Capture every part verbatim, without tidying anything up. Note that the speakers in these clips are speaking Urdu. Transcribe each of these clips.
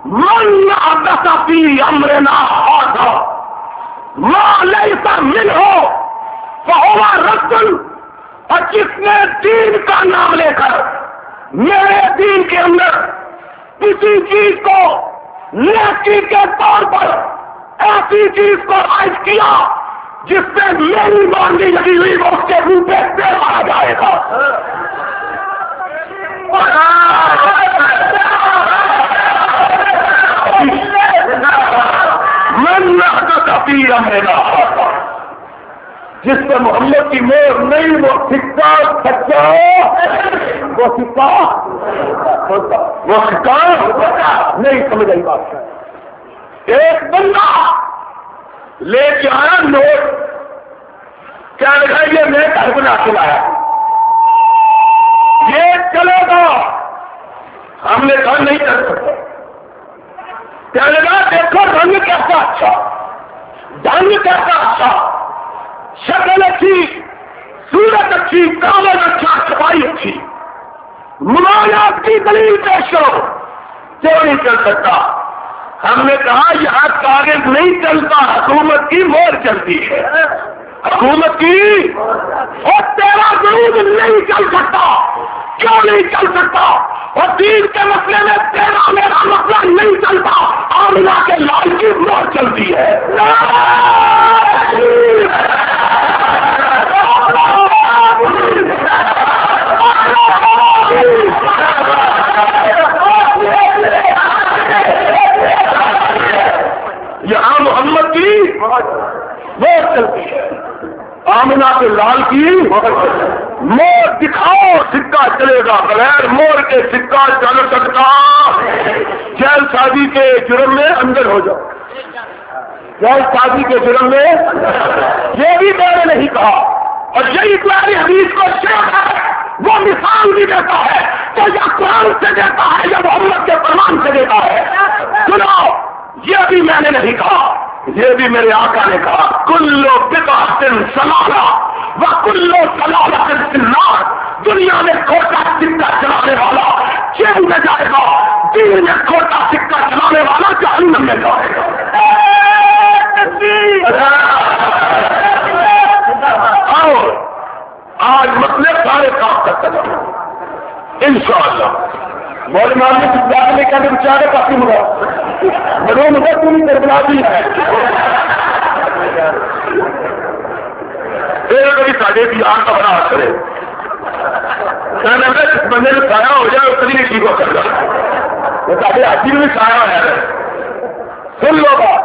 من احدث فی امرنا ھذا ما لیس منہ فہو رد، اور جس نے دین کا نام لے کر میرے دین کے اندر کسی چیز کو نیکی کے طور پر ایسی چیز کو عائد کیا جس سے میری مانگی لگی ہوئی وہ اس کے منہ پہ پیر مارا جائے گا۔ من احدث فی امرنا ھذا، جس پہ محمد کی مہر نہیں وہ سکہ سچا، وہ سکہ وہ سکہ نہیں سمجھ آئی بات۔ ایک بندہ لے کے آیا نوٹ، کیا لکھا یہ میں گھر بنا کے لایا، یہ چلے گا؟ ہم نے کہا نہیں کر سکتے۔ کیا لگا دیکھو رنگ کیسا اچھا، ڈھنگ کیسا اچھا، شکل اچھی، صورت اچھی، کاغذ اچھا، صفائی اچھی، ممانعت کی دلیل پیش کرو، کیوں نہیں چل سکتا؟ ہم نے کہا یہاں کاغذ نہیں چلتا، حکومت کی مہر چلتی ہے، حکومت کی، اور تیرا ضرور نہیں چل سکتا۔ کیوں نہیں چل سکتا؟ اور دین کے مسئلے میں تیرا میرا مسئلہ نہیں چلتا، آمنہ کے لال کی مہر چلتی ہے۔ یہاں محمد کی مہر چلتی ہے، آمنہ کے لال کی مہر دکھاؤ، سکہ چلے گا، بغیر مہر کے سکہ چل سکتا؟ جیل سازی کے جرم میں اندر ہو جاؤ، جیل سازی کے جرم میں، یہ بھی میں نے نہیں کہا، اور یہی پیاری حدیث کو شیخ ہے، وہ مثال بھی دیتا ہے تو یا قرآن سے دیتا ہے یا محمد کے فرمان سے دیتا ہے۔ سنو، یہ بھی میں نے نہیں کہا، یہ بھی میرے آقا نے کہا، کلو بدعۃ ضلالہ وکلو ضلالۃ فی النار، دنیا میں کھوٹا سکہ چلانے والا جیل میں جائے گا، دین میں کھوٹا سکہ چلانے والا جہنم میں جائے گا۔ اور آج مسئلے سارے کام کرتا جاؤں انشاءاللہ۔ بولے مارنے کی بات نہیں کرنے بچارے کافی ملا مرو مجھے تم کربلا بھی ہے، پھر کبھی ساڑھے بہار کا بڑا حق کرے، جس بندے میں سایہ ہو جائے وہ کبھی نہیں ٹھیک ہو سکتا، وہ ساڑھے حاجی میں بھی سایہ ہو جائے۔ سن لو بات،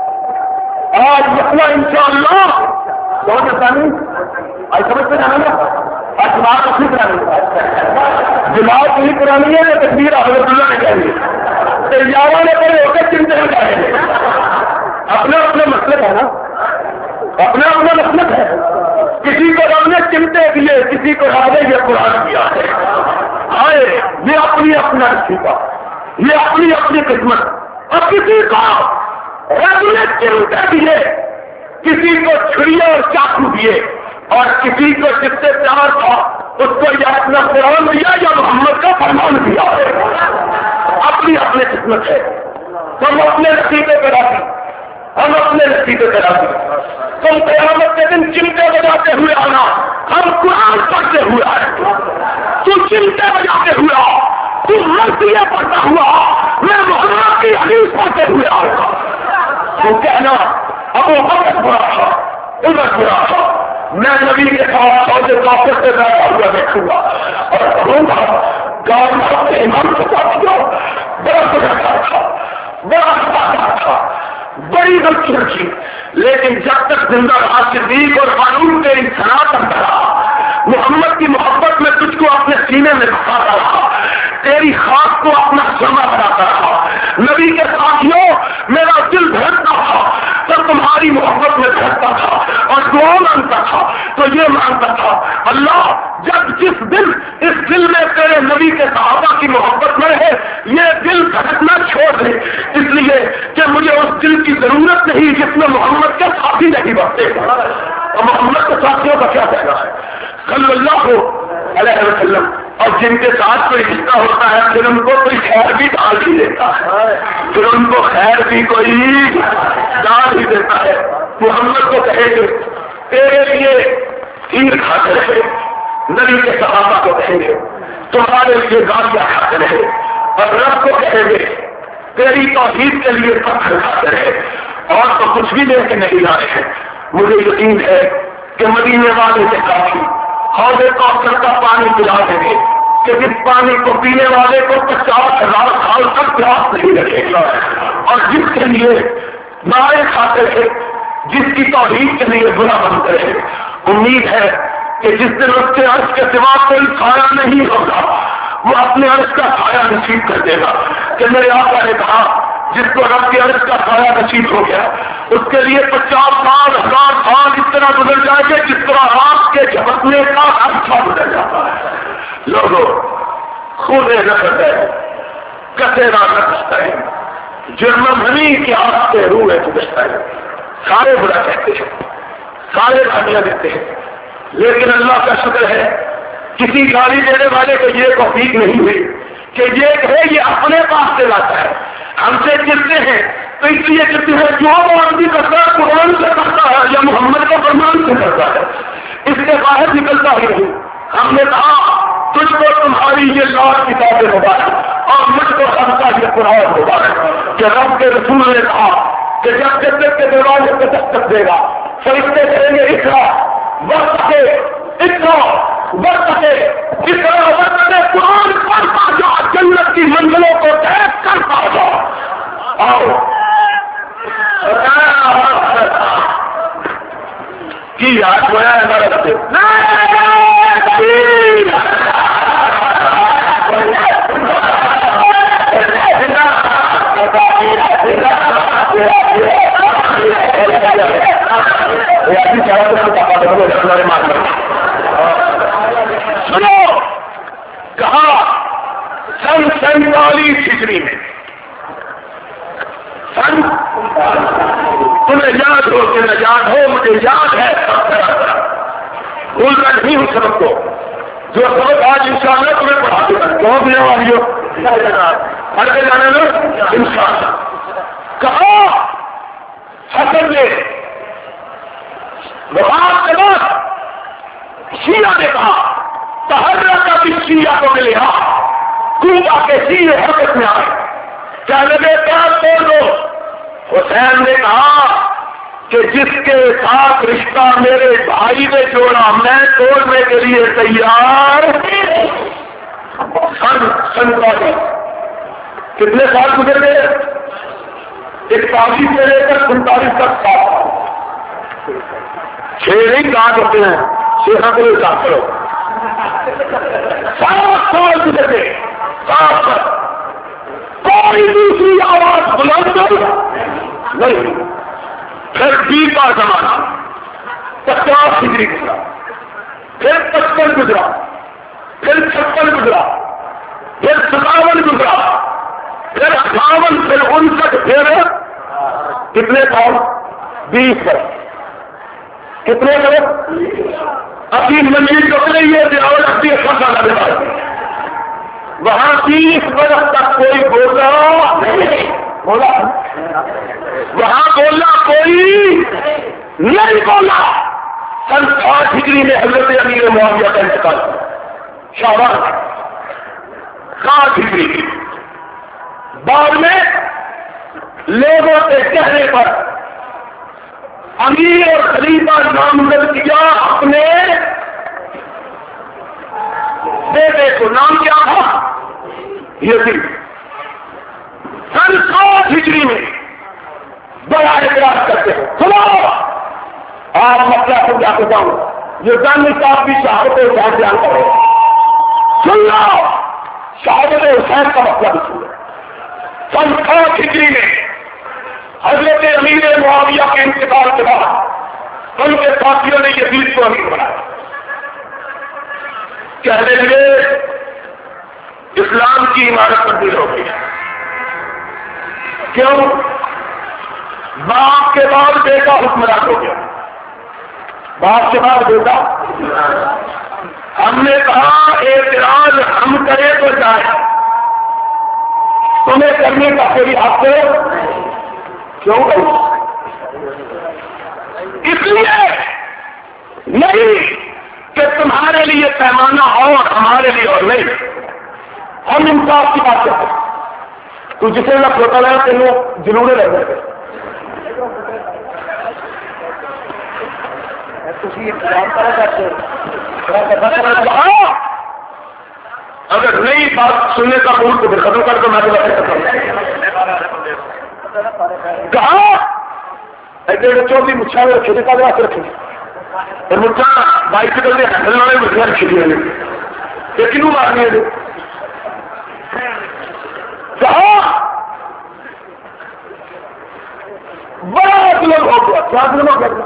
آج مسئلہ انشاءاللہ بہت آسانی آج سمجھتے جانا نا، آج دماغ اپنی کرانی، دماغ پوری کرانی ہے یا تکبیر حضرت اللہ نے کہہ دی، تیاروں نے پڑے ہو کے چنتے میں جائیں گے، اپنا اپنا مسلک ہے نا، اپنا اپنا مسلک ہے، کسی کو رب نے چمٹے دیے، کسی کو رب نے یہ قرآن دیا ہے، آئے یہ اپنی اپنا نصیبہ، یہ اپنی اپنی قسمت، اور کسی کو رب نے چمٹے دیے، کسی کو چھڑیاں اور چاقو دیے، اور کسی کو جس سے پیار تھا اس کو یا اپنا قرآن دیا یا محمد کا فرمان دیا ہے، اپنی اپنی قسمت ہے۔ تم اپنے نصیبے پہ راضی، ہم اپنے نصیبے پہ راضی، تم قیامت کے دن چمٹے بجاتے ہوئے آنا، ہم قرآن پڑھتے ہوئے آئے، تم چمٹے بجاتے ہوئے آ، تم مرثیے پڑھتا ہوا آ، میں محمد کی حدیث پڑھتے ہوئے آؤں گا، تو کہنا ابو بکر برا تھا، عمر برا تھا، میں نبی کے ساتھ سوچے کافر سے بیٹھا ہوا دیکھوں گا اور کہوں گا گاؤں کے امام کے ساتھ جاؤ، بڑا بڑا تھا، بڑا بڑا تھا، بڑی غلطیاں کی، لیکن جب تک زندہ رہا صدیق اور قانون کے انسانات کرتا رہا، محمد کی محبت میں تجھ کو اپنے سینے میں بساتا رہا، تیری خاک کو اپنا سرما بناتا رہا، نبی کے ساتھیوں میرا دل دھڑکتا تھا تو تمہاری محبت میں دھڑکتا تھا اور دعا مانگتا تھا تو یہ مانگتا تھا اللہ جب جس دل اس دل میں تیرے نبی کے صحابہ کی محبت میں ہے یہ دل دھڑکنا چھوڑ دے، اس لیے کہ مجھے اس دل کی ضرورت نہیں جس میں محمد کے ساتھی نہیں بستے، اور محمد کے ساتھیوں کا کیا کہنا ہے صلی اللہ علیہ وسلم، اور جن کے ساتھ کوئی رشتہ ہوتا ہے پھر ان کو کوئی خیر بھی ڈال ہی دیتا ہے۔ خیر بھی کوئی جان ہی دیتا ہے. محمد کو کہیں گے تیرے لیے تیر کھاتے رہے, نبی کے صحابہ کو کہیں گے تمہارے لیے گالیاں کھاتے رہے, اور رب کو کہیں گے تیری توحید کے لیے پتھر کھاتے رہے, اور تو کچھ بھی لے کے نہیں آئے ہیں. مجھے یقین ہے کہ مدینے والے سے کافی حوض کوثر کا پانی پلا دیں گے کہ جس پانی کو پینے والے کو پچاس ہزار سال تک پیاس نہیں لگے گا, اور جس کے لیے نعرے کھاتے تھے, جس کی توحید کے لیے برا بنتے ہیں. امید ہے کہ جس دن اس کے عرش کے سوا کوئی سایہ نہیں ہوگا وہ اپنے عرش کا سایہ نصیب کر دے گا. کہ میرے آقا نے کہا جس کو رب کے عرش کا سایہ نصیب ہو گیا اس کے لیے پچاس سال ہزار سال اس طرح گزر جائے گے جس طرح آپ کے جھپکنے کا عرصہ گزر جاتا ہے. لوگوں خود نقد ہے کثیرا نقص ہے, جرم بھنی کے آپ سے روح گزرتا ہے. سارے برا کہتے ہیں, سارے گالیاں دیتے ہیں, لیکن اللہ کا شکر ہے کسی گالی دینے والے کو یہ توفیق نہیں ہوئی کہ یہ کہے یہ اپنے پاس سے لاتا ہے. ہم سے گرتے ہیں تو اس لیے گرتے ہیں جو آدمی کرتا ہے قرآن سے کرتا ہے یا محمد کا فرمان سے کرتا ہے, اس سے باہر نکلتا ہی نہیں. ہم نے کہا تجھ کو تمہاری یہ لاکھ کتابیں مبارک اور مجھ کو ہم کا یہ قرآن مبارک. کہ رب کے رسول نے کہا کہ جب جنت کے دروازے پہ دستک دے گا فرشتے کہیں گے اقرا وقت کے اقرا وقت کے اقرا وقت کے قرآن پڑھتا جو جنت کی منزلوں کو دیکھ کر پاؤ. آؤ کی یاد ہوا ہے ہمارا سے سنو کہا سن سینتالیس ہجری میں سن تمہیں یاد ہو کہ نہ یاد ہو مجھے یاد ہے بھول کر نہیں ہوں سبق کو جو سبق آج انشاءاللہ تمہیں پڑھا دوں بہت نیا والی ہو ہر کے جانے میں انشاءاللہ. کہا حسن نے وفات کے بعد شیعہ نے کہا تحرک کا بھی شیعہ کو ملے ہاں کوبا کے شیعہ حرکت میں آئے کیا لگے پیار توڑ دو. حسین نے کہا کہ جس کے ساتھ رشتہ میرے بھائی نے جوڑا میں توڑنے کے لیے تیار. سن سنتالیس کتنے سال گزر گئے؟ اکتالیس سے لے کر سنتالیس تک سات سال. چھ نہیں کہاں ہوتے ہیں چھ کو حساب کرو. سات سال گزر گئے, سات سال کوئی دوسری آواز بلند نہیں. پھر بیس کا زمانہ پچاس ڈگری گزرا, پھر پچپن گزرا, پھر چھپن گزرا, پھر ستاون گزرا, پھر اٹھاون, پھر انسٹھ, پھر کتنے سال؟ بیس برس. کتنے برس؟ ابھی منزل چک رہی ہے اور ابھی اچھا سال لگا وہاں تیس برس تک کوئی بولا نہیں بولا وہاں بولنا کوئی نہیں بولا. سن ساٹھ ہجری میں حضرت امیر معاویہ کا انتقال شعبان ساٹھ ہجری. بعد میں لوگوں کے چہرے پر امیر اور خلیفہ نامزد کیا اپنے بیٹے کو. نام کیا تھا؟ یزید. سن ساٹھ ہجری میں بڑا اعتراض کرتے ہیں. سنو آپ مسئلہ سمجھا کے جاؤں یہ جان صاحب بھی شہادت حسین بیان کرو. سن لو شہادت حسین کا مسئلہ بھی سن لو. سن ساٹھ ہجری میں حضرت امیر معاویہ کے انتقال کے بعد ان کے ساتھیوں نے یزید کو امیر بنایا. کہنے لگے اسلام کی عمارت تبدیل ہو گئی. کیوں؟ باپ کے بعد بیٹا حکمران ہو گیا. باپ کے بعد بیٹا. ہم نے کہا اعتراض ہم کرے تو جائے, تمہیں کرنے کا کوئی حق کیوں گئی؟ اس لیے نہیں کہ تمہارے لیے پیمانہ اور ہمارے لیے اور نہیں. ہم انصاف کی بات کرتے ہیں. تو جسے نہ کھوتا رہا تینوں جنونے رہ گئے. اگر نئی بات سننے کا بول تو پھر ختم کر دو. میں کہا ایسے چوبی مچھا میں رکھے تھے کا واسطے رکھے اور مچھا بائک کر دے ہینڈل والے مچھلیاں رکھی دیا نے یہ کنوں مارنے دے. کہا بڑا ظلم ہو گیا. کیا ظلم ہو گیا؟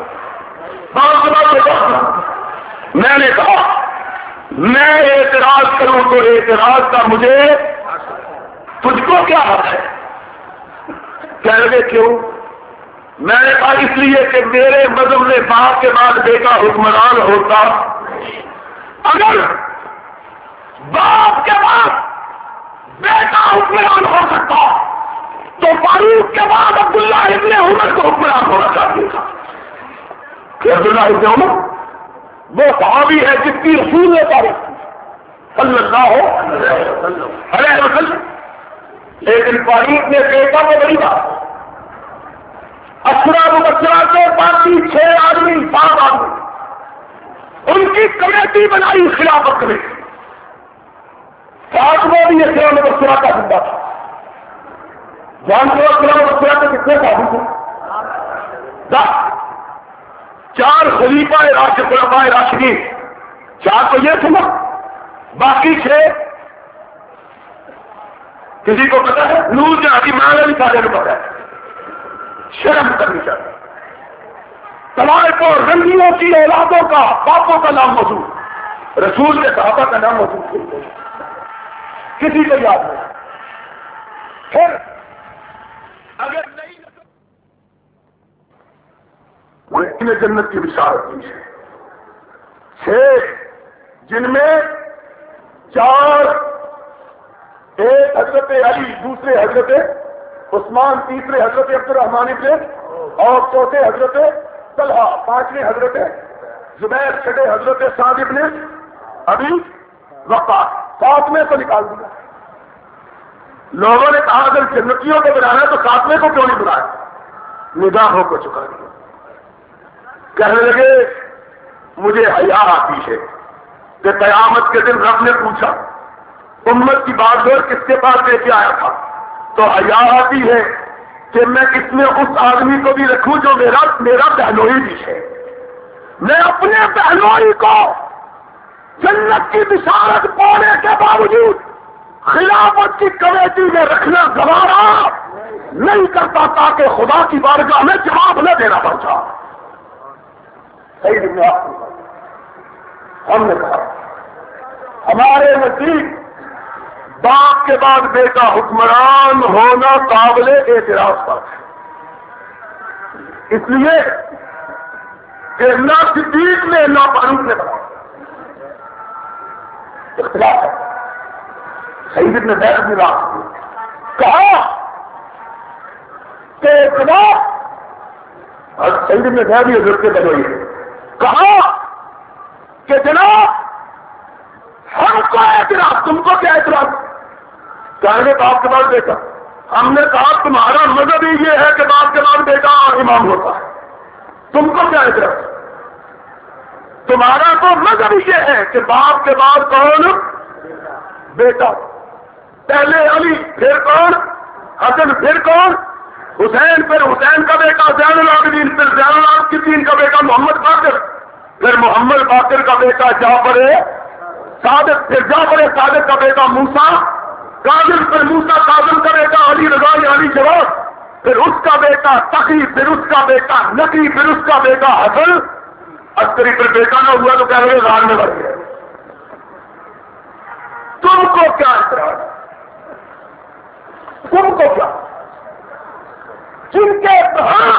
میں نے کہا میں اعتراض کروں تو اعتراض کا مجھے تجھ کو کیا حق ہے؟ کہہ لگے کیوں؟ میں نے کہا اس لیے کہ میرے مذہب میں باپ کے بعد بیٹا حکمران ہوتا. اگر باپ کے بعد بیٹا حکمران ہو سکتا تو فاروق کے بعد عبداللہ ابن عمر کو حکمران ہونا چاہیے تھا. کہ عبداللہ ابن عمر وہ صحابی ہے جس کی رسول نے تعریف کی صلی اللہ علیہ وسلم. لیکن فاروق نے بیٹا کو بڑی بات اسرا مبشرہ کے باقی چھ آدمی سات آدمی ان کی کمیٹی بنائی خلافت کمیٹی. ساتواں بھی اسرا مبشرہ کا زندہ تھا. جانتے ہو اسرا مبشرہ کے کتنے صحابی تھے؟ دس. چار خلیفہ راشد خلفاء راشدین چار تو یہ تھے نا. باقی چھ کسی کو پتا ہے؟ نور جہاں کی ماں بھی سارے کو پتا ہے. شرم کرنی چاہیے. طوائف اور رنگیوں کی اولادوں کا باپوں کا نام موجود رسول کے صحابہ کا نام موجود کسی کو یاد نہیں. پھر اگر نہیں نے جنت کی بشارت دی ہے. چھ جن میں چار ایک حضرت علی دوسرے حضرت عثمان تیسرے حضرت عبد الرحمان ابن اور چوتھے حضرت طلحہ پانچویں حضرت زبیر چھٹے حضرت سعد ابن ابی وقاص ساتویں کو نکال دیا. لوگوں نے کہا اگر جنتیوں کو بنانا تو ساتویں کو کیوں نہیں بنایا؟ نگاہوں کو چکا دیا. کہنے لگے مجھے حیا آتی ہے کہ قیامت کے دن رب نے پوچھا امت کی بات دور کس کے پاس لے کے آیا تھا تو حیا آتی ہے کہ میں اس میں اس آدمی کو بھی رکھوں جو میرا میرا بہنوئی بھی ہے. میں اپنے بہنوئی کو جنت کی بشارت پانے کے باوجود خلافت کی کمیٹی میں رکھنا گوارا نہیں کرتا تاکہ خدا کی بارگاہ میں جواب نہ دینا پڑتا. صحیح میں ہم نے کہا ہمارے نزدیک باپ کے بعد بیٹا حکمران ہونا قابل اعتراض پر ہے. اس لیے کہ نہ صدیق نے نہ فاروق نے بنا اختلاف ہے. سعید بن زید بن عاص کہا کہ اختلاف سعید بن زید بھی حضرت کے بنوئی ہے. کہا کہ جناب ہم کو اعتراض تم کو کیا اعتراض؟ کہیں گے باپ کے بعد بیٹا. ہم نے کہا تمہارا مذہب ہی یہ ہے کہ باپ کے بعد بیٹا امام ہوتا ہے. تم کو کیا اعتراض؟ تمہارا تو مذہب ہی یہ ہے کہ باپ کے بعد کون؟ بیٹا. پہلے علی پھر کون؟ حسن پھر کون؟ حسین پھر حسین کا بیٹا زین العابدین پھر زین العابدین کا بیٹا محمد باقر پھر محمد باقر کا بیٹا جعفر صادق پھر جعفر صادق کا بیٹا موسیٰ کاظم پھر موسیٰ کاظم کا بیٹا علی رضا علی جواد پھر اس کا بیٹا تقی پھر اس کا بیٹا نقی پھر اس کا بیٹا حسن عسکری پھر بیٹا نہ ہوا تو کہہ رہے غار میں بڑھ گئے. تم کو کیا اعتراض؟ تم کو کیا جن کے ہاں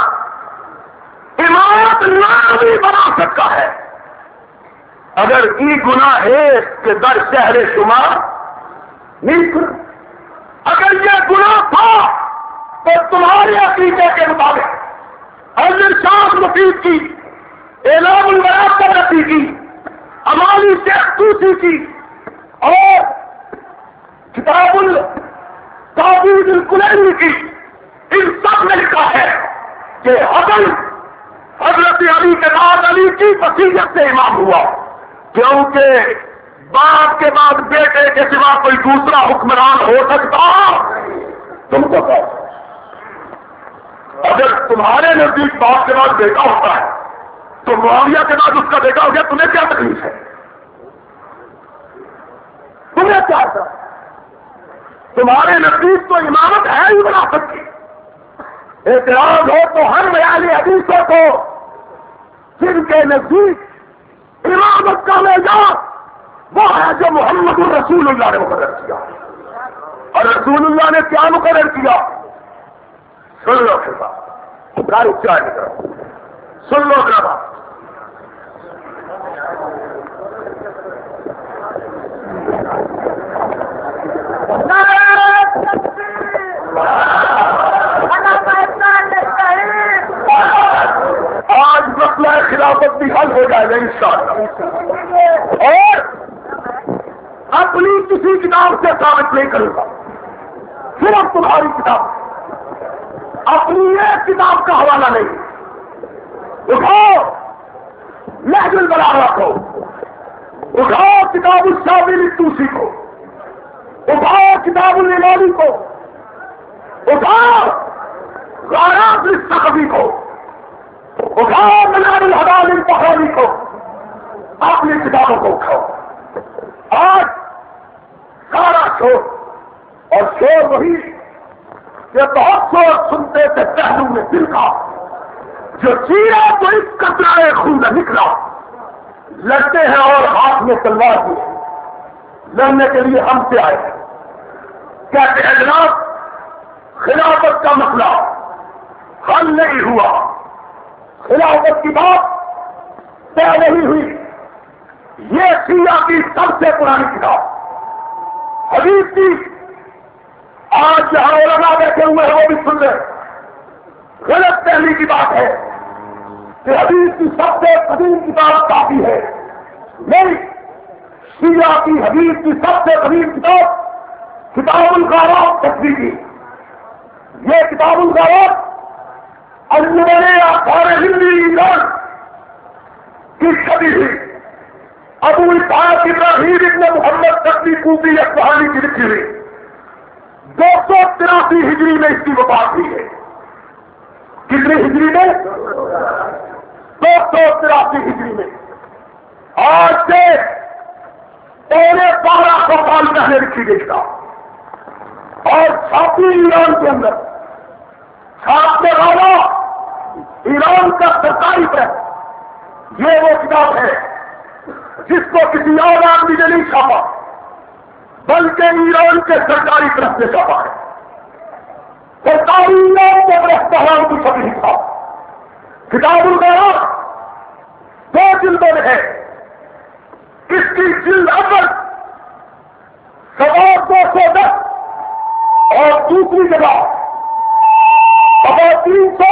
امامت نہ بھی بنا سکتا ہے اگر ای گناہ ہے کہ در شہر شمار نہیں کر. اگر یہ گناہ تھا تو تمہارے عقیدے کے مطابق الارشاد مفید کی، اعلام المراقب رسی کی، امالی شیخ توسی کی اور کتاب التعبید الکلینی کی، ان سب نے لکھا ہے کہ حسن حضرت علی کے بعد علی کی وصیت سے امام ہوا، کیونکہ باپ کے بعد بیٹے کے سوا کوئی دوسرا حکمران ہو سکتا تم کو کہ اگر تمہارے نزدیک باپ کے بعد بیٹا ہوتا ہے تو معاویہ کے بعد اس کا بیٹا ہو گیا، تمہیں کیا تکلیف ہے؟ تمہیں کیا تھا؟ تمہارے نزدیک تو امامت ہے ہی وراثت کی۔ اعتراض ہو تو ہر بیان حدیثوں کو جن کے نزدیک امامت کا معیار وہ ہے جو محمد الرسول اللہ نے مقرر کیا، اور رسول اللہ نے کیا مقرر کیا؟ سن لو پھر بات گاڑی چار کی طرف سن لو پھر بات۔ آج مسئلہ خلافت بھی حل ہو جائے گا انشاءاللہ، اور اپنی کسی کتاب سے ثابت نہیں کروں گا، صرف تمہاری کتاب، اپنی ایک کتاب کا حوالہ نہیں۔ اٹھاؤ نہج البلاغہ کو، اٹھاؤ کتاب الشابلی توسی کو، اٹھاؤ کتاب الامالی کو، اٹھاؤ غارات الثقفی کو، اٹھاؤ منار الہدى للطحاوی کو، اپنی کتابوں کو اٹھاؤ۔ آج سارا شور، اور شور وہی کہ بہت شور سنتے تھے پہلو میں دل کا، جو چیرا تو اس قطرہ خون نکلا، لڑتے ہیں اور ہاتھ میں تلوار دی، لڑنے کے لیے ہم سے آئے ہیں۔ کہتے ہیں جناب خلافت کا مسئلہ حل نہیں ہوا، خلافت کی بات طے نہیں ہوئی، یہ شیعہ کی سب سے پرانی کتاب حدیث کی، آج جہاں علماء بیٹھے ہوئے ہیں وہ بھی سن رہے، غلط پہلی کی بات ہے کہ حدیث کی سب سے قدیم کتاب کافی ہے، نہیں، شیعہ کی حدیث کی سب سے قدیم کتاب کتاب الغارات تصویر کی، یہ کتاب الغارات انجمن آثار ہندی ایران کی چھپی ہوئی ابو اسحاق ابراہیم ابن محمد تقوی کوفی اصفہانی کی لکھی ہوئی، دو سو تراسی ہجری میں اس کی وفات ہوئی ہے۔ کتنی ہجری میں؟ دو سو تراسی ہجری میں، آج سے پورے بارہ سو سال پہلے لکھی گئی تھا، اور چھاپی ایران کے اندر، چھاپنے والا ایران کا سرکاری پریس، یہ وہ کتاب ہے جس کو کسی اور آدمی نے نہیں چھاپا بلکہ ایران کے سرکاری پریس نے چھاپا ہے۔ سرکاری ایران کے پریس بحران کی چھپی تھا۔ کتاب الغارات دو جلدوں میں ہے، اس کی جلد اول سوا دو سو دس اور دوسری جگہ سوا تین سو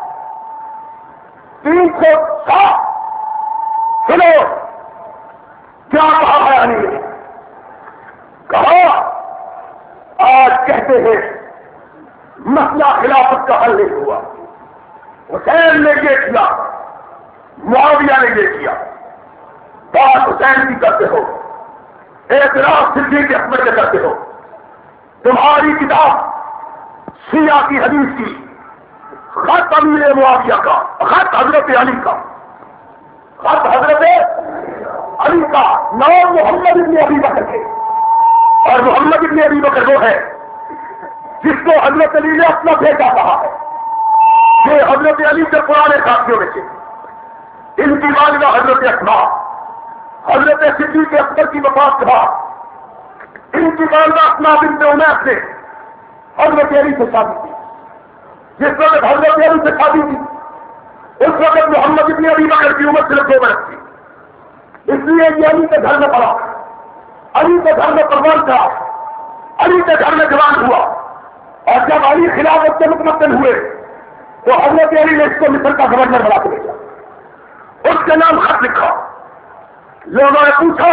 تین سو سات۔ سنو کیا کہا بیانی نے، کہا آج کہتے ہیں مسئلہ خلافت کا حل نہیں ہوا، حسین نے یہ کیا، معاویہ نے یہ کیا، بات حسین کی کرتے ہو، اعتراض صدیق اکبر کے کرتے ہو، تمہاری کتاب شیعہ کی حدیث کی خط امیر معاویہ کا، خط حضرت علی کا، خط حضرت علی کا، نام محمد ابن ابی بکر کے، اور محمد ابن ابی بکر وہ ہے جس کو حضرت علی نے اپنا بیٹا کہا ہے، یہ حضرت علی کے پرانے ساتھیوں میں سے، ان کی والدہ حضرت اسماء، حضرت صدیق اکبر کی وفات کے بعد ان کی والدہ اسماء بنت عمیس نے حضرت علی سے شادی کی۔ جس وقت حضرت علی سے شادی کی اس وقت محمد ابن ابی بکر کی عمر صرف دو برس تھی، اس لیے یہ علی کے گھر میں پڑا، علی کے گھر میں پروان کرا، علی کے گھر میں جوان ہوا، اور جب علی خلافت سے متمکن ہوئے تو حضرت علی نے اس کو مصر کا گورنر بنا کے بھیجا، اس کے نام خط لکھا. لوگوں نے پوچھا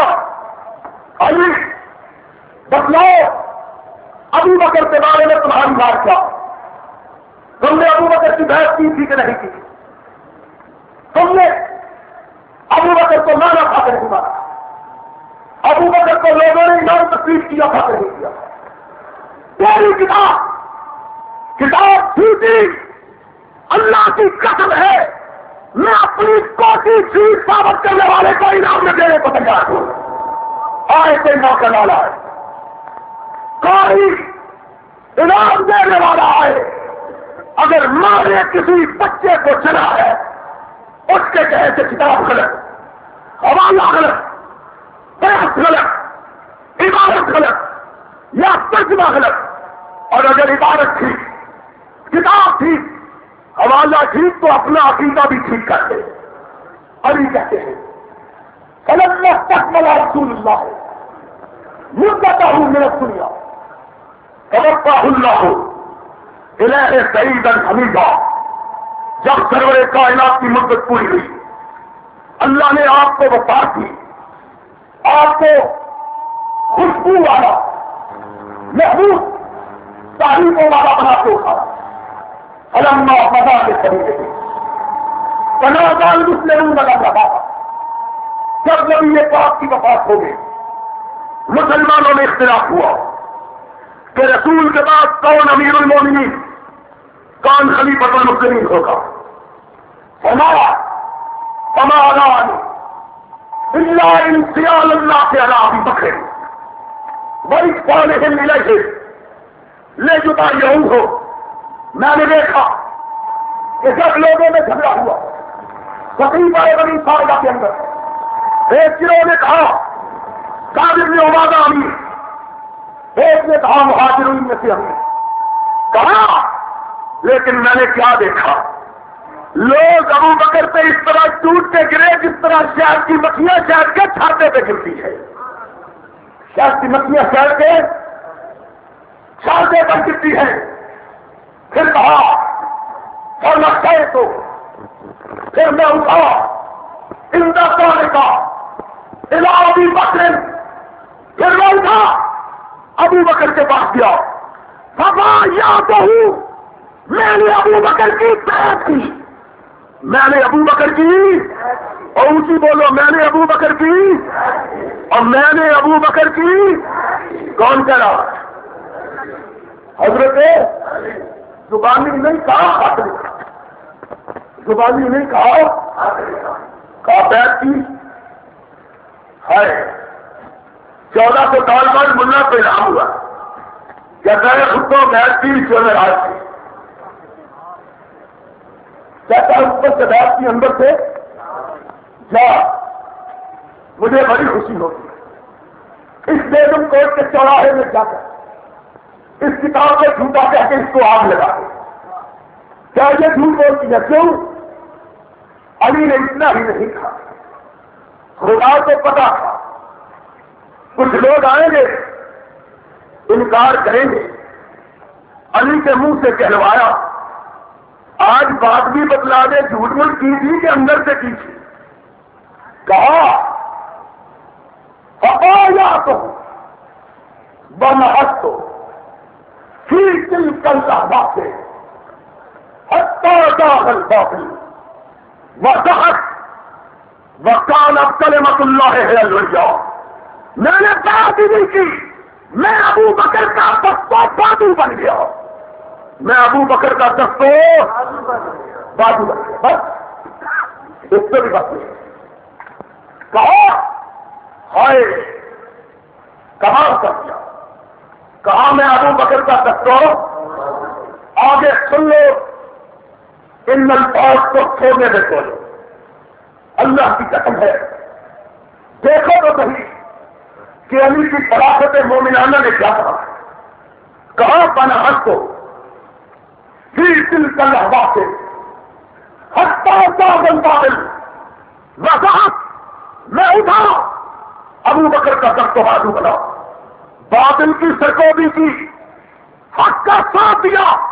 علی بتلاؤ ابو بکر کے بارے میں تمہاری بات کیا؟ تم نے ابو بکر کی بحث کی تھی کہ نہیں کی؟ تم نے ابو بکر کو مانا کھا کر نہیں مانا؟ ابو بکر کو لوگوں نے ایمان تسلیم کیا تھا کہ نہیں کیا؟ تیری کتاب کتاب جھوٹی، اللہ کی قسم ہے میں اپنی کوٹی چیز ثابت کرنے والے کو انعام میں دینے کو تیار ہوں. آئے کوئی موقع والا ہے، کوئی انعام دینے والا ہے. اگر ماں نے کسی بچے کو چلا ہے اس کے کہے سے کتاب غلط، حوالہ غلط، پیس غلط، عبادت غلط یا ترجمہ غلط. اور اگر عبادت ٹھیک، کتاب ٹھیک، حوالہ ٹھیک تو اپنا عقیدہ بھی ٹھیک کرتے. علی کہتے ہیں فلما استكمل رسول اللہ مدته من الدنيا توفاه الله اليه سعيدا حميدا. جب سرور کائنات کی مدت پوری ہوئی اللہ نے آپ کو وفات دی، آپ کو خوشبو والا محبوب تعریفوں والا بنا کے اٹھایا. فلما مضى بسبيله تنادى المسلمون لما جب نبی پاک کی وفات ہو گئی مسلمانوں میں اختلاف ہوا کہ رسول کے بعد کون امیر المومنین، کون خلیفۃ المسلمین ہوگا. ہمارا تمام الا انسیال اللہ کے علاوہ بکرے بڑی صالح ملے لے جتا یوں ہو. میں نے دیکھا کہ جب لوگوں میں جھگڑا ہوا تقریباً بڑی سارگاہ کے اندر ایک گروہ نے کہا قادر نے عبادہ امیر، ایک نے کہا مہاجرین میں سے امیر. کہا لیکن میں نے کیا دیکھا، لوگ ابو بکر پہ اس طرح ٹوٹ کے گرے جس طرح شہد کی مکھیاں شہد کے چھاتے پہ گرتی ہے. شہد کی مکھیاں شہد کے چھاتے پر گرتی ہے. پھر کہا اور لگتا ہے تو پھر میں اٹھا اندر کرنے کا ابھی بکر، پھر میں اٹھا ابو بکر کے پاس گیا. سبا یا تو ہوں میں نے ابو بکر کی بیعت کی، میں نے ابو بکر کی، اور اونچی بولو میں نے ابو بکر کی، اور میں نے ابو بکر کی. کون کہہ رہا؟ حضرت زبانی نہیں کہا، زبانی نہیں کہا، کہا بیعت کی ہے. چودہ سو سال بعد ملا پہ نام ہوا کہتا ہے خود کو بیعت کی جو میں راج کی، کہتا ہے اس پر سے بیعت کی اندر سے جا، مجھے بڑی خوشی ہوتی ہے. اس بیگم کوٹ کے چوراہے میں جا کر اس کتاب کو جھوٹا کہہ کے اس کو آگ لگا دے. کیا یہ جھوٹ بولتی ہے؟ کیوں؟ علی نے اتنا ہی نہیں کہا، خدا کو پتا تھا کچھ لوگ آئیں گے انکار کریں گے. علی کے منہ سے کہلوایا آج بات بھی بتلا دے جھوٹ مٹ کی تھی کہ اندر سے کی تھی. کہا یا تو بنحت تو پھر دل کل بات سے داخل باقی وضحت وقال اب کلمت اللہ ہے الولیا. میں نے بات ہی نہیں کی، میں ابو بکر کا دستو بازو بن گیا، میں ابو بکر کا دستو بازو بن گیا. بس اس سے بھی بات نہیں. کہا ہائے کہاں کر دیا، کہا میں ابو بکر کا دستو. آگے سن لو ان الفاظ کو چھوڑنے میں کھولو، اللہ کی قسم ہے دیکھو تو صحیح کہ علی کی فراست مومنانہ نے کیا کہا. کہا بنحت کو پھر دل کا لہوا سے ہٹا داغل باطل وضاحت میں اٹھا ابو بکر کا دست و بازو بنا، باطل کی سرکوبی کی، حق کا ساتھ دیا،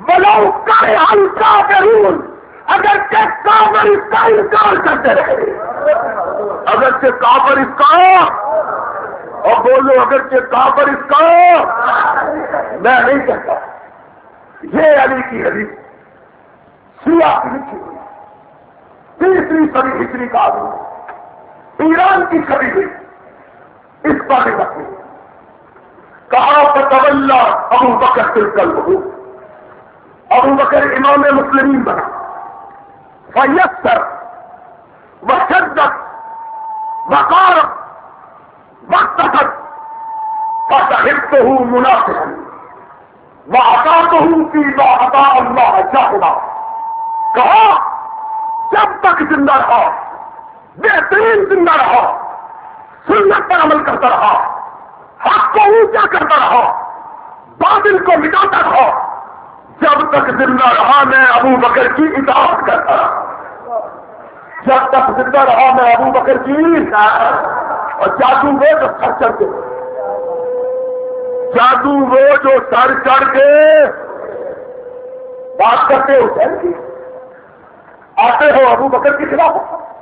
بلاؤ کا ہلکا ضرور اگر کہ کافر اس کا انکار کرتے رہے، اگر کہ کافر اس کا، اور بولو اگر کہ کافر اس کا، میں نہیں کہتا. یہ علی کی حدیث شیعہ کی لکھی ہوئی تیسری صدی ہجری کا آدمی ایران کی چھوی ہوئی اس بارے میں کہا فتولا ابو بکر تلک الوضوء، ابو بکر امام مسلمین بنا، فیسر وشدت وقارب واقتصد فصحبته منافقا وأطاعته فيما أطاع الله جاهدا. کہا جب تک زندہ رہا، بہترین زندہ رہا، سنت پر عمل کرتا رہا، حق کو اونچا کرتا رہا، باطل کو مٹاتا رہا، جب تک زندہ رہا میں ابو بکر کی اطاعت کرتا رہا، جب تک زندہ رہا میں ابو بکر کی. اور جادو وہ جو سر چڑھ کے، جادو وہ جو سر چڑھ کے بات کرتے حسین کی، آتے ہو ابو بکر کی خلاف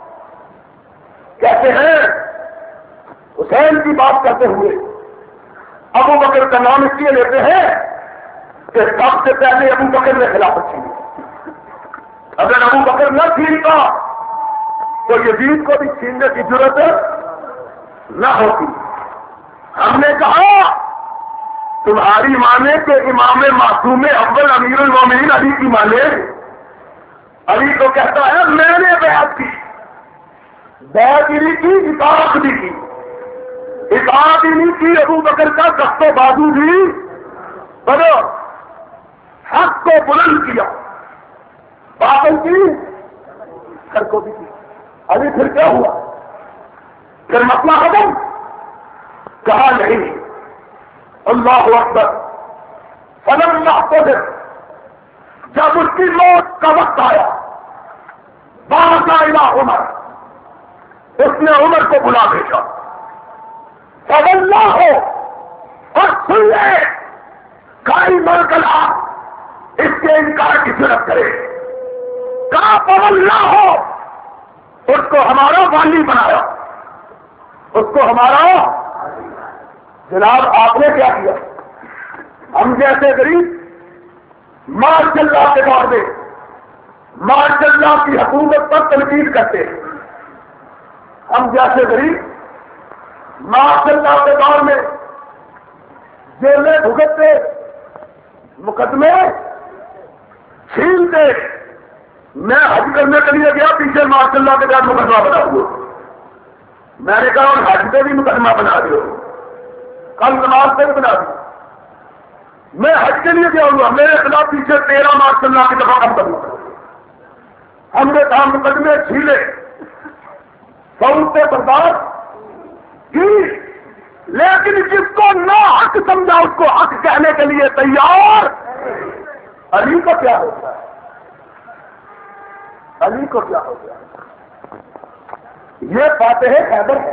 کہتے ہیں حسین کی بات کرتے ہوئے ابو بکر کا نام اس لیے لیتے ہیں کہ سب سے پہلے ابو بکر نے خلافت چھینی. اگر ابو بکر نہ چھینتا تو یزید کو بھی چھیننے کی ضرورت نہ ہوتی. ہم نے کہا تمہاری مانے کہ امام معصوم اول امیر المومنین علی کی مانے. علی تو کہتا ہے میں نے بیعت کی، بیعت بھی کی، اطاعت بھی کی، اطاعت ہی نہیں کی ابو بکر کا دست و بازو بھی بنو، حق کو بلند کیا، باطل کی سر کو بھی کی. ابھی پھر کیا ہوا؟ پھر مسئلہ ختم؟ کہا نہیں. اللہ اکبر. فلما احتضر، جب اس کی موت کا وقت آیا، بعث الی عمر، اس نے عمر کو بلا بھیجا. فواللہ ہو اور سن لے کائی مرکلا اس کے انکار کی ضرورت کرے. کہا فواللہ ہو، اس کو ہمارا والی بنایا، اس کو ہمارا. جناب آپ نے کیا کیا؟ ہم جیسے غریب مارش اللہ کے دور میں مارش اللہ کی حکومت پر تنقید کرتے ہیں. ہم جیسے غریب مارش اللہ کے دور میں جیلیں بھگتتے، مقدمے چھینتے. میں حج کرنے کے لیے گیا، پیچھے مارش اللہ کے ساتھ مقدمہ بنا دو. میں نے کہا حج پہ بھی مقدمہ بنا دو، کل نماز پہ بھی بنا دو. میں حج کے لیے گیا ہوں، میرے خلاف پیچھے تیرہ مارچ اللہ کی دفعہ کم کرنا. ہم نے کہا مقدمے چھیلے، سعود برداشت کی، لیکن جس کو نہ حق سمجھا اس کو حق کہنے کے لیے تیار. علی کو کیا ہو گیا؟ علی کو کیا ہو گیا؟ یہ فاتح خیبر ہے،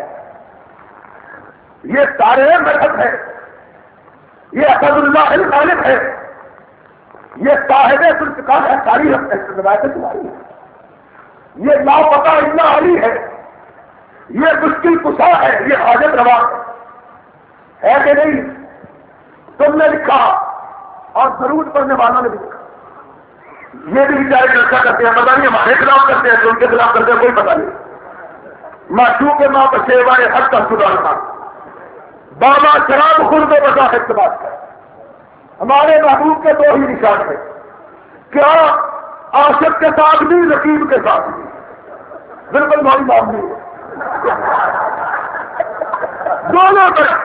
یہ تارے مذہب ہے، یہ اسد اللہ الغالب ہے، یہ صاحب ذوالفقار ہے، ساری روایتیں تمہاری ہے. یہ لاپتہ ابن علی ہے، یہ مشکل کشا ہے، یہ حاجت روا ہے کہ نہیں؟ تم نے لکھا اور ضرور پڑھنے والوں نے بھی لکھا. یہ بھی بیچارے چرچا کرتے ہیں، پتا نہیں ہمارے خلاف کرتے ہیں کہ ان کے خلاف کرتے ہیں، کوئی پتا نہیں. ماشو کے ماں بشیوائے حد کا سدھار تھا، بابا شراب خود و بتا ہے بات ہے. ہمارے محبوب کے دو ہی نشان ہیں، کیا عاشق کے ساتھ بھی، رقیب کے ساتھ بھی. بالکل بھائی معاملی ہے دونوں طرف،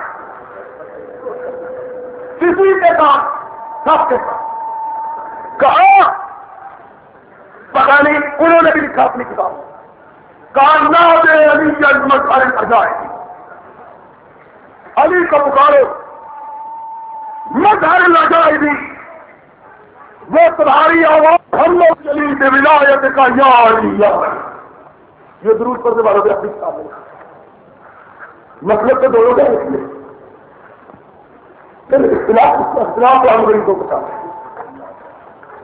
کسی کے ساتھ سب کے ساتھ. کہا پتا نہیں انہوں نے بھی لکھا اپنی کتاب، کائنات علی کی عظمت خالد اجائے. علی کو پکارو، مظہر لگائی دی، وہ تمہاری آواز ہم لوگ چلی بے ولایت کا یا علی یا علی. یہ ضرور پڑھنے والوں نے اپنی کتاب میں مطلب تو دونوں کا اس لیے اختلاف اختلاف کو ہم غریب کو بتا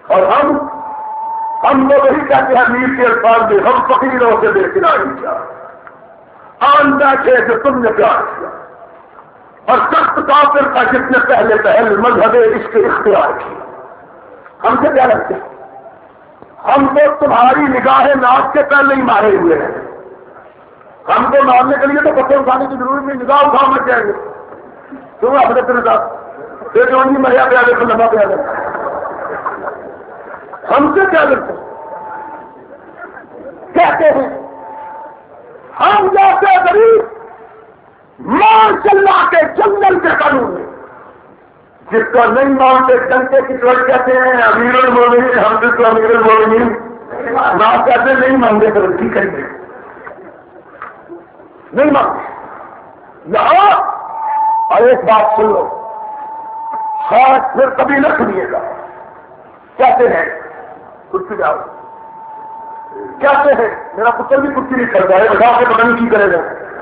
اور ہم ہم تو وہی کہتے ہیں میر کے الفاظ میں، ہم فقیروں سے بے کناری کیا آن بیٹھے جو تم نے پیار کیا، اور سخت کافر کا جس نے پہلے پہل مذہب عشق اختیار کیا. ہم سے کیا لگتے ہیں؟ ہم تو تمہاری نگاہ ناز کے پہلے ہی مارے ہوئے ہیں. ہم کو مارنے کے لیے تو پتھر اٹھانے کی ضرورت نہیں، نگاہ اٹھاؤ مر جائیں گے. کیوں اپنے تیرے ساتھ یہ جو نہیں مریا پہ آ گئے تو لمبا پہ آ گئے. ہم سے کیا لگتے ہیں؟ کہتے ہیں ہم جیسے غریب ماشاء اللہ کے جنگل کے قانون میں، جس کو نہیں مانتے ڈنکے کی چوٹ کہتے ہیں امیر المومنین، ہم جس کو امیر المومنین نہ کہتے نہیں مانگے تو ٹھیک کریں گے، نہیں مانگے یہاں. اور ایک بات سن لو، شاید پھر کبھی نہ سنیے گا. کہتے ہیں کرسی جاؤ، کہتے ہیں میرا پتر بھی کرسی نہیں کرتا ہے، بتا کے پتہ نہیں کی کرے گا.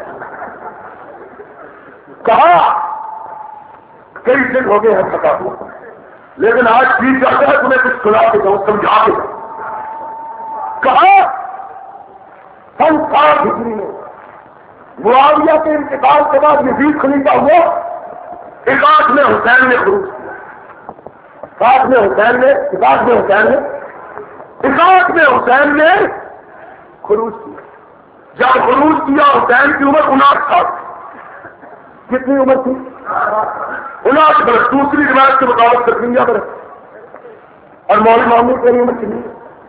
کہا کئی دن ہو گئے ہیں تھکا ہوا، لیکن آج چیز چاہتا ہے تمہیں کچھ سنا کے جاؤ، سمجھا کے جاؤ. کہا سنسار ہجری میں معاویہ کے انتقال کے بعد یزید خلیفہ ہوا، اکاٹھ میں حسین نے خروج کیا. اکاٹھ میں حسین نے اکاٹھ میں حسین نے اکاٹھ میں حسین نے خروج کیا. جب خروج کیا حسین کی عمر اناٹھ سال. کتنی عمر تھی؟ اناٹھ برس. دوسری روایت کے مطابق ترکیہ برس. اور مولوی محمود کی عمر کتنی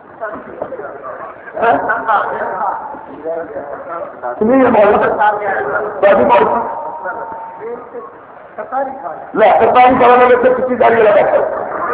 کتنی ہے مولوی؟ سرکاری کرانے میں سے کسی گاڑی لگا ہے.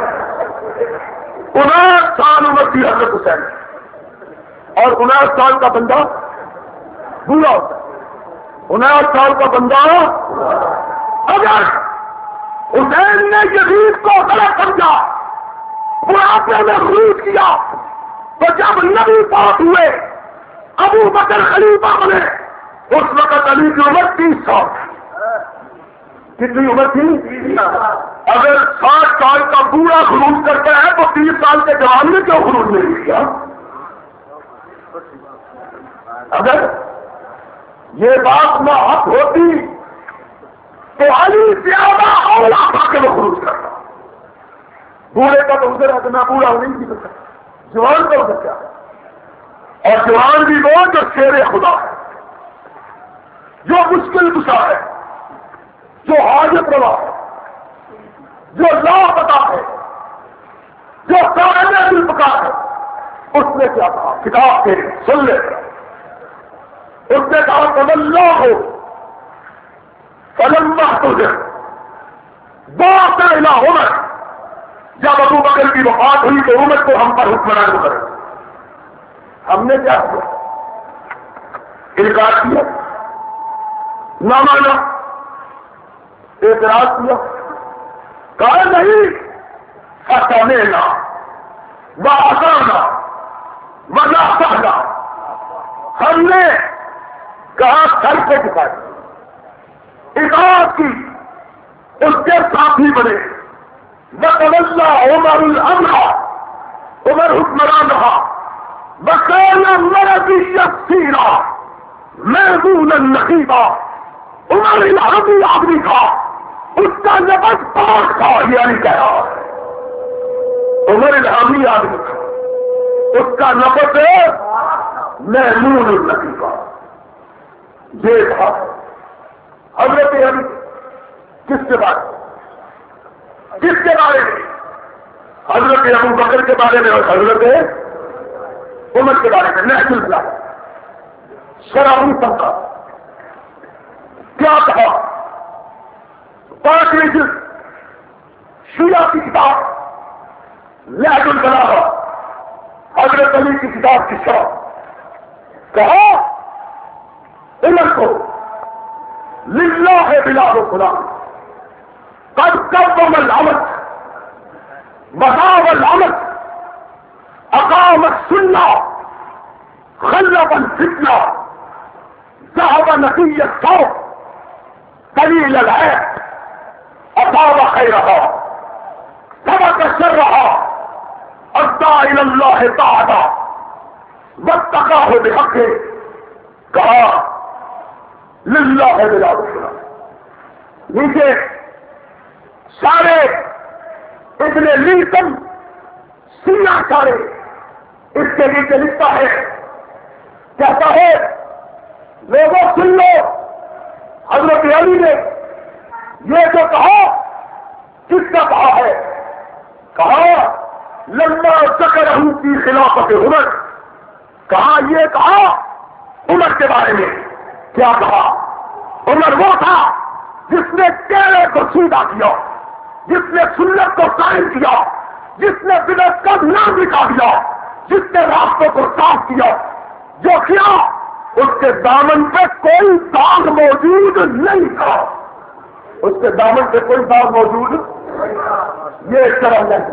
اناٹھ سال عمر تھی حضرت حسین، اور اناٹھ سال کا بندہ بوڑھا ہوتا ہے. اناٹھ سال کا بندہ اگر حسین نے یزید کو غلط سمجھا، بڑھاپے میں خروج کیا، تو جب نبی پاک ہوئے، ابو بکر خلیفہ بنے، اس وقت علی کی عمر تیس سال. کتنی عمر تھی؟ اگر ساٹھ سال کا بوڑھا خروج کرتا ہے تو تیس سال کے جوان نے کیوں خروج نہیں کیا؟ اگر یہ بات نہ حق ہوتی تو علی زیادہ اولا تھا کہ وہ خروج کرتا. بوڑھے کا تو ادھر ہے کہ میں بوڑھا نہیں جی سکتا، جوان کا ادھر کیا ہے؟ اور جوان بھی وہ جو شیر خدا ہے، جو مشکل کشا ہے، جو حاجت روا ہے، جو لاپتا ہے، جو سارے دل پکا ہے. اس نے کیا کہا؟ کتاب کے سن لے. اس نے کہا کہ اللہ ہو فلما تجھے بات نہ عمر. جب ابو بکر کی وفات ہوئی تو عمر کو ہم پر حکمران کرے. ہم نے کیا کیا؟ انکار کیا، نہ مانا، اعتراض کیا. کہا نہیں، فتحنا وأطعنا ولا سہنا. ہم نے کہا سر سے جھکا دی، اطاعت کی، اس کے ساتھی بنے. وتولى عمر الامر، عمر حکمران رہا. وكان مرضي يسيرا محمولا نقيبا. عمر العربی آدمی تھا، اس کا نفس پاک تھا. یعنی کہا عمر العربی آدمی تھا، اس کا نفس محمول النقیبا. یہ تھا حضرت علی. کس کے بارے کس کے بارے میں؟ حضرت ابو بکر کے بارے میں اور حضرت عمر کے بارے میں. نہج البلاغہ شرعی سمجھا کیا کہا؟ پانچویں جلد شیعہ کی کتاب نہج البلاغہ، حضرت علی کی کتاب کی شرح. کہا عمر کو للہ بلاد و خدا قد قوم العمل وضاو العمل اقام السنہ خلف الفتنہ ذهب نقي الصوت قليل العيب أصاب خيرها سبق شرها الى اللہ تعالی واتقاہ بحق، کہا للہ بلا رسول، نیچے سارے ابن لیثم سیاہ سارے اس کے نیچے لکھتا ہے، کہتا ہے لوگوں سن لو، حضرت علی نے یہ جو کہا کس کا کہا ہے؟ کہا لما ذکرہ کی خلافت عمر، کہا یہ کہا عمر کے بارے میں۔ کیا کہا؟ عمر وہ تھا جس نے ٹیڑے کو سیدھا کیا، جس نے سنت کو قائم کیا، جس نے بدعت کا نام مٹا دیا، جس نے راستوں کو صاف کیا، جو کیا اس کے دامن پہ کوئی داغ موجود نہیں تھا، اس کے دامن پہ کوئی داغ موجود یہ طرح نہیں۔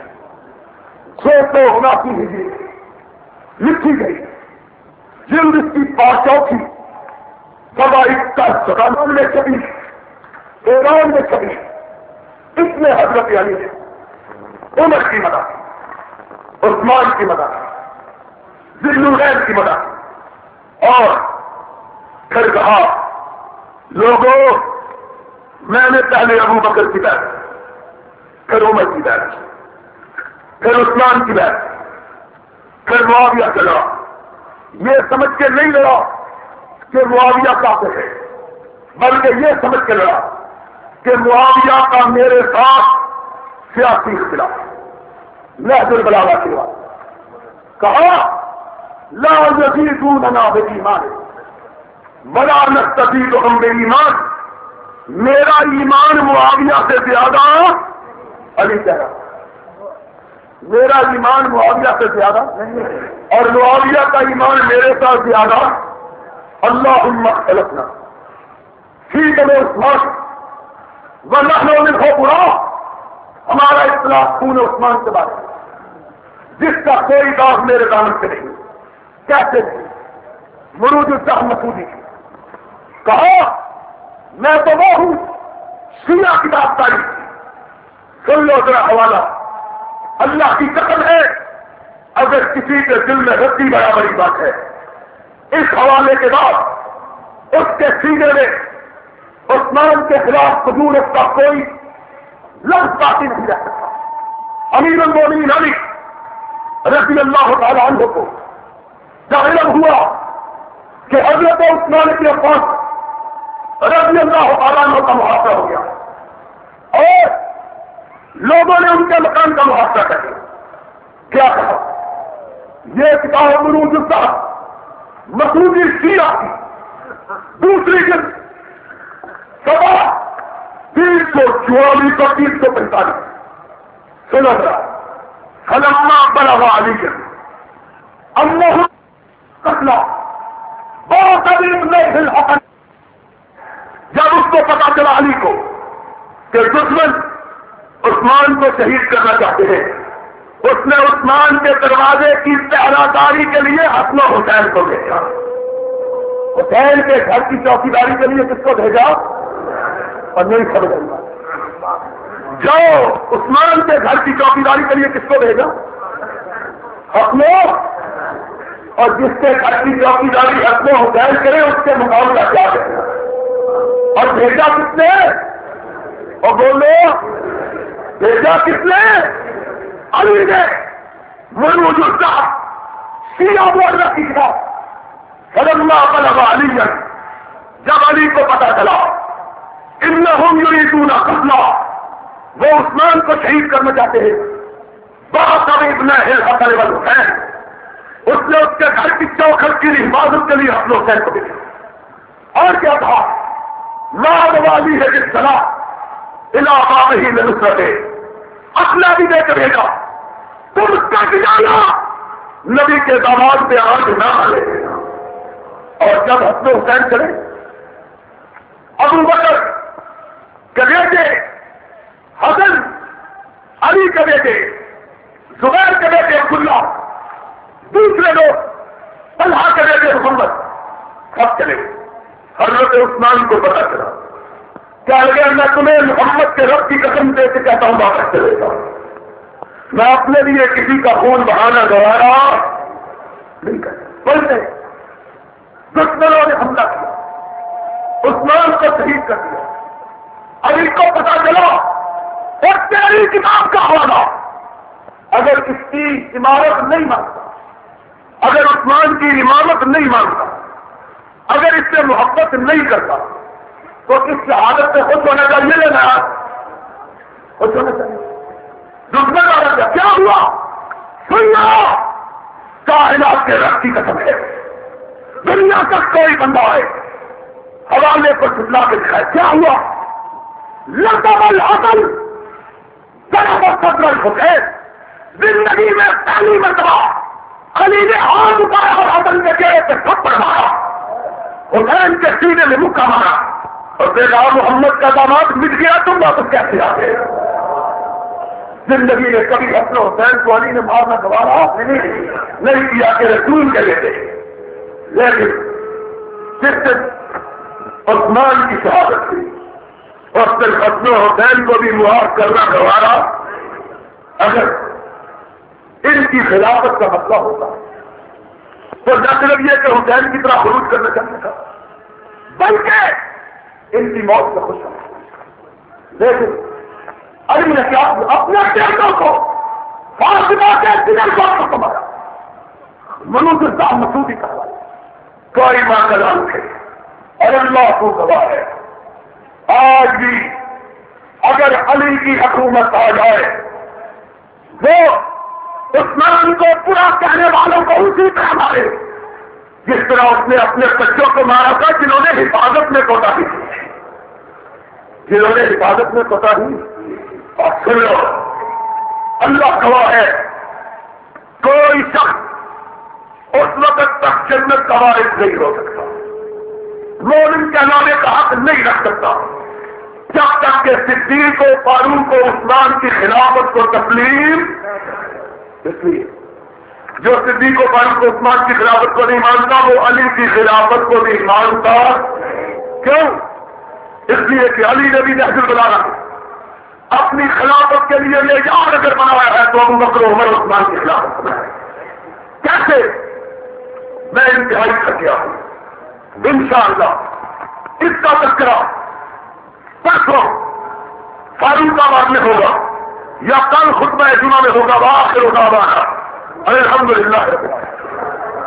چھ سو اناسی ہجری لکھی گئی، جلد اس کی پانچوں کی سوا اکیس سدان میں کبھی ایران میں کبھی، اس میں حضرت علی نے عمر کی مدد، عثمان کی مدد، ذی النورین کی مدد، اور پھر کہا لوگوں میں نے پہلے ابو بکر کی بیعت، پھر عمر کی بیعت، پھر عثمان کی بیعت، پھر معاویہ سے لڑا، یہ سمجھ کے نہیں لڑا کہ معاویہ کافر ہے، بلکہ یہ سمجھ کے لڑا کہ معاویہ کا میرے ساتھ سیاسی اختلاف، نہج البلاغہ کی بات، کہا لا یزیدوننا بالایمان ولا نستزیدہم بالایمان، میرا ایمان معاویہ سے زیادہ، علی کہہ رہا میرا ایمان معاویہ سے زیادہ اور معاویہ کا ایمان میرے ساتھ زیادہ، اللہم اختلفنا فی دم عثمان ونحن منہ براء، ہمارا اختلاف خون عثمان کے بارے میں، جس کا کوئی داغ میرے دامن سے نہیں، کیسے مروج الدہر مسعودی کی، کہا میں تو وہ ہوں شیعہ کی داستاری، سن لو ذرا حوالہ، اللہ کی قسم ہے اگر کسی کے دل میں رتی برابری بات ہے، اس حوالے کے بعد اس کے سینے میں عثمان کے خلاف حضور اس کا کوئی لفظ باقی نہیں رہ سکتا۔ امیر المومنین علی رضی اللہ تعالی عنہ کو جب علم ہوا کہ حضرت عثمان کی عفان رضی اللہ تعالی عنہ کا محاصرہ ہو گیا اور لوگوں نے ان کے مکان کا محاصرہ کر دیا، کیا کہا؟ یہ کتاب مروج الدہر مسعودی شیعہ کی دوسری جلد سوا تین سو چوالیس اور تین سو پینتالیس سنو ذرا، فلما بلغ علی انہ قتل بہت ابن الحسن، جب اس کو پتا چلا علی کو کہ دشمن عثمان کو شہید کرنا چاہتے ہیں، اس نے عثمان کے دروازے کی پہرا داری کے لیے حسن و حسین کو بھیجا، حسین کے گھر کی چوکیداری کے لیے کس کو بھیجا؟ اور نہیں سمجھ گا جو عثمان کے گھر کی چوکیداری کے لیے کس کو بھیجا؟ حسن، اور جس کے گھر کی چوکیداری حسن و حسین کرے اس کے مقابلہ کیا کرنا، اور بھیجا کس نے؟ اور بولو بھیجا کس نے؟ علی نے۔ مروج الدہر شیعہ بول رکھی تھا، فلما بلغ علی، جب علی کو پتا چلا انہم یریدون قتلہ، وہ عثمان کو شہید کرنا چاہتے ہیں، بعث ابن الحسن والحسین، اس نے اس کے گھر کی چوکھٹ کی حفاظت کے لیے حسن حسین کو بھیجا، اور کیا کہا؟ لا والی ہے جس طرح علاقہ ہی میں نصرت اصلہ بھی دے کے بھیجا، تم کٹ جانا، نبی کے داماد پہ آج نہ آنے دینا۔ اور جب حسن حسین چلے، ابو بکر کے بیٹے حسن، علی کے بیٹے زبیر کے بیٹے عبداللہ، دوسرے لوگ طلحہ کے بیٹے محمد، سب چلے۔ حضرت عثمان کو پتا چلا، کیا لگا میں تمہیں محمد کے رب کی قسم دے کے کہتا ہوں واپس چلے گا، میں اپنے لیے کسی کا خون بہانا گوارا نہیں کرتا. بولتے دشمنوں نے حملہ کیا, عثمان کو شہید کر دیا. علی کو پتا چلا اور تیری کتاب کا حوالہ, اگر اس کی عمارت نہیں مانتا, اگر عثمان کی امامت نہیں مانتا, اگر اس سے محبت نہیں کرتا, تو اس شہادت سے خوش ہونا چاہیے لینا خوش ہونا چاہیے. دشمن آ رہا کیا ہوا سننا, کائنات کے رب کی قسم ہے, دنیا کا کوئی بندہ ہے حوالے پر جھٹلا کے دکھائے کیا ہوا, لطف العقل طرف صدر الحسین, زندگی میں پہلی مرتبہ علی نے ہاتھ اٹھایا اور عدل کے چہرے پہ تھپڑ مارا, حسین کے سینے میں مکہ مارا اور دیکھا محمد کا داماد مٹ گیا, تم واپس کیسے آ گئے. زندگی میں کبھی حسن حسین کو علی نے مارنا گوارا نہیں کیا کہ رسول کے لیے, لیکن صرف عثمان کی شہادت تھی اور صرف حسن حسین کو بھی معاف کرنا گوارا. اگر ان کی خلافت کا مسئلہ ہوتا تو نہ صرف یہ کہ حسین کی طرح خروج کرنا چاہتا تھا, بلکہ ان کی موت سے خوش ہوتا. لیکن علی نے کیا اپنے بیٹوں کو فاطمہ کے دل کو مارا, منوج صاحب مسعودی کروایا, کوئی ماں کا نام تھے اور اللہ کو گواہ ہے آج بھی اگر علی کی حکومت آ جائے وہ عثمان کو پورا کہنے والوں کو اسی طرح مارے جس طرح اس نے اپنے بچوں کو مارا تھا جنہوں نے حفاظت میں کوتاہی کی, جنہوں نے حفاظت میں کوتاہی. اور سن لو, اللہ گواہ ہے کوئی شخص اس وقت تک جنت کا وارث نہیں ہو سکتا, مومن کے نامے کا حق نہیں رکھ سکتا جب تک کہ صدیق و فاروق و عثمان کی خلافت کو تسلیم. اس لیے جو صدیق و فاروق و عثمان کی خلافت کو نہیں مانتا وہ علی کی خلافت کو نہیں مانتا. کیوں؟ اس لیے کہ علی نے بھی نہج البلاغہ اپنی خلافت کے لیے معیار اگر بنایا ہے تو ابو بکر عمر عثمان کی خلافت بنایا. کیسے؟ میں انتہائی کر گیا ہوں. انشاءاللہ اس کا تذکرہ پرسوں فاروق آباد میں ہوگا یا کل خطبہ جمعہ میں ہوگا. وآخر دعوانا الحمدللہ رب العالمین.